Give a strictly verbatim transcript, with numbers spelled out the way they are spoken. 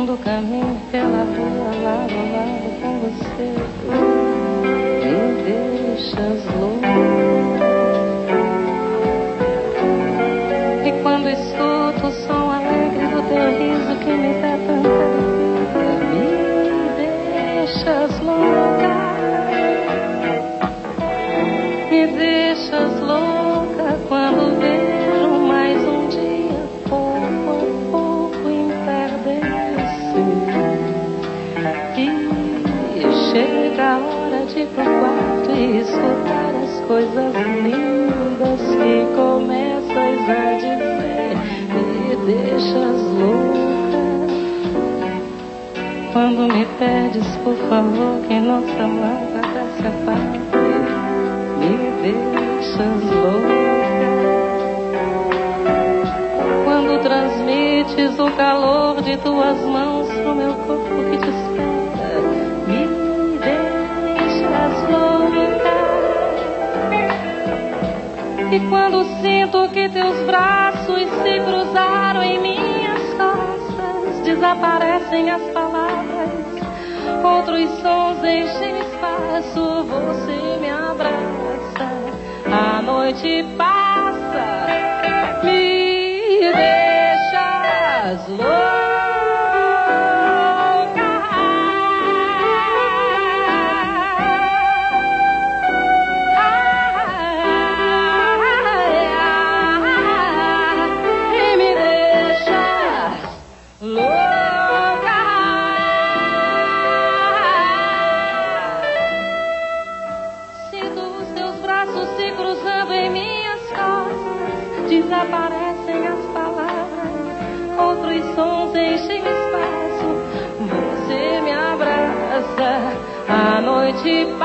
quando caminho pela rua lado a lado com você, me deixas louca. E quando escuto o som alegre do teu riso que me dá tanta alegria, me deixas louca. Me deixas louca quando vejo mais um dia, pouco a pouco, entardecer. E chega a hora de ir pro quarto e escutar as coisas lindas que começas a dizer. Me deixas louca quando me pedes, por favor, que nossa lâmpada se apague. Me deixas louca quando transmites o calor de tuas mãos pro meu corpo que te espera. Me deixas louca. E quando sinto que teus braços se cruzaram em minhas costas, desaparecem as palavras, outros sons enchem espaço, você me abraça, a noite passa, me deixas louca. E me deixas louca. Sinto os teus braços se cruzando em minhas costas, desaparecem as palavras, outros sons enchem espaço, você me abraça, a noite